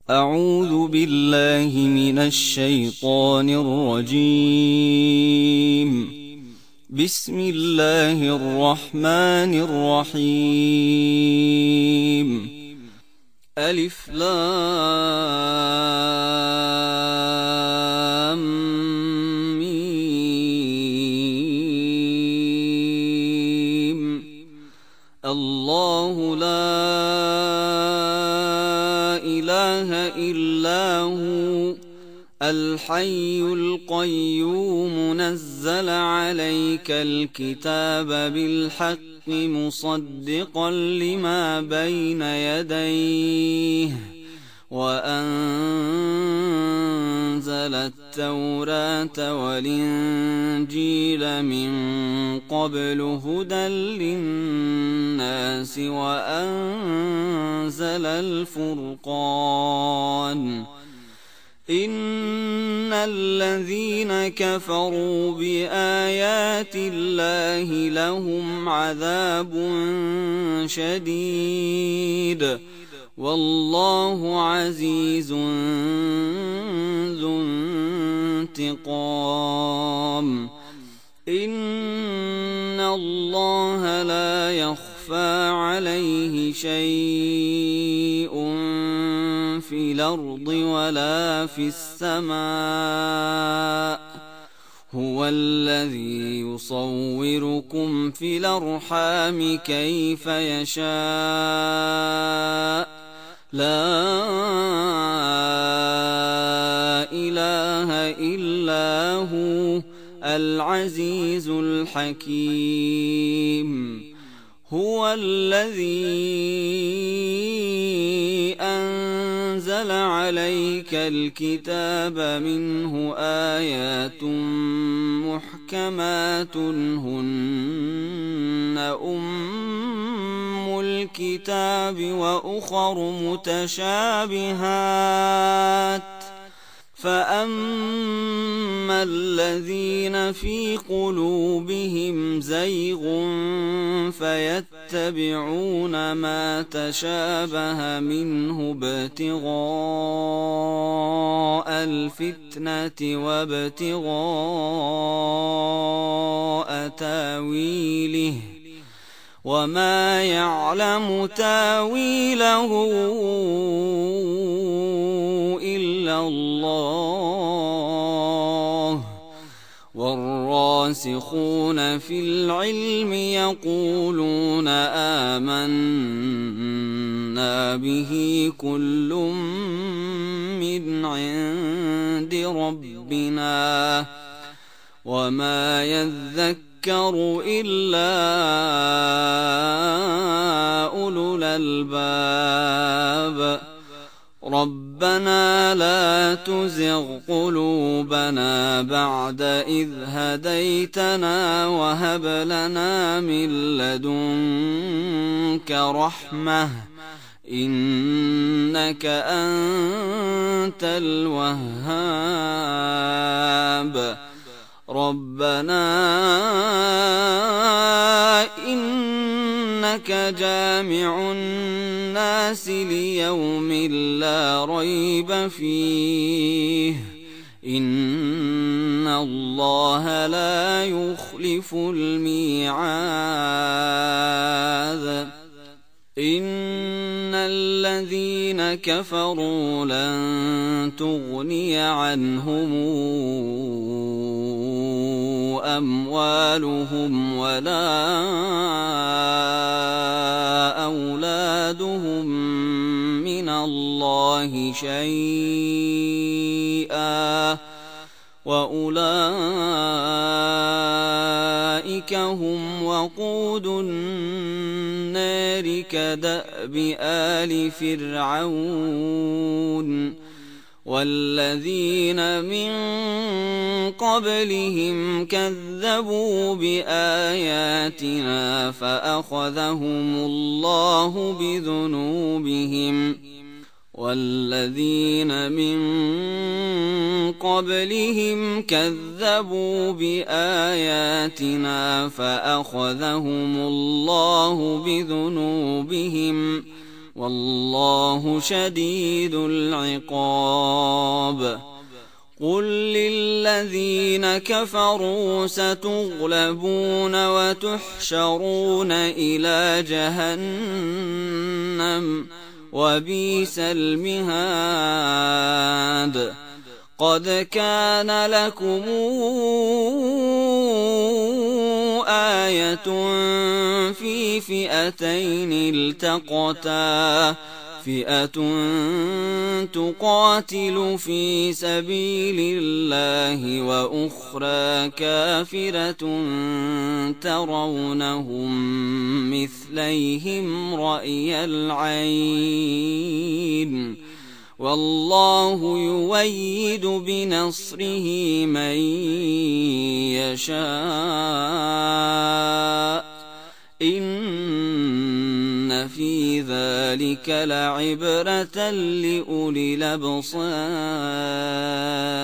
أعوذ بالله من الشيطان الرجيم. بسم الله الرحمن الرحيم. ألف لام ميم. الله لا إله إلا هو الحي القيوم نزل عليك الكتاب بالحق مصدقا لما بين يديه وأنزل التوراة والإنجيل من قبل هدى للناس وأنزل الفرقان. إن الذين كفروا بآيات الله لهم عذاب شديد والله عزيز ذو انتقام. إن الله لا يخفى عليه شيء في الأرض ولا في السماء. هو الذي يصوركم في الأرحام كيف يشاء. لا إله إلا هو العزيز الحكيم. هو الذي أنزل عليك الكتاب منه آيات محكمات هن أم الكتاب وأخر متشابهات فأما الذين في قلوبهم زيغ فيتبعون ما تشابه منه ابتغاء الفتنة وابتغاء تاويله وما يعلم تاويله إلا الله. والراسخون في العلم يقولون آمنا به كل من عند ربنا وما يذكر إلا أولو الألباب. ربنا لا تزغ قلوبنا بعد إذ هديتنا وهب لنا من لدنك رحمة إنك أنت الوهاب. ربنا إنك جامع الناس ليوم لا ريب فيه إن الله لا يخلف الميعاد. إن الذين كفروا لن تغني عنهم أموالهم ولا أولادهم من الله شيئا وأولئك هم وقود النار كدأب آل فرعون والذين من قبلهم كذبوا بآياتنا فأخذهم الله بذنوبهم والذين من قبلهم كذبوا بآياتنا فأخذهم الله بذنوبهم والله شديد العقاب قل للذين كفروا ستغلبون وتحشرون إلى جهنم وبئس المهاد قد كان لكم آية في فئتين التقتا فئة تقاتل في سبيل الله وأخرى كافرة ترونهم مثليهم رأي العين والله يؤيد بنصره من يشاء إن في ذلك لعبرة لأولي الأبصار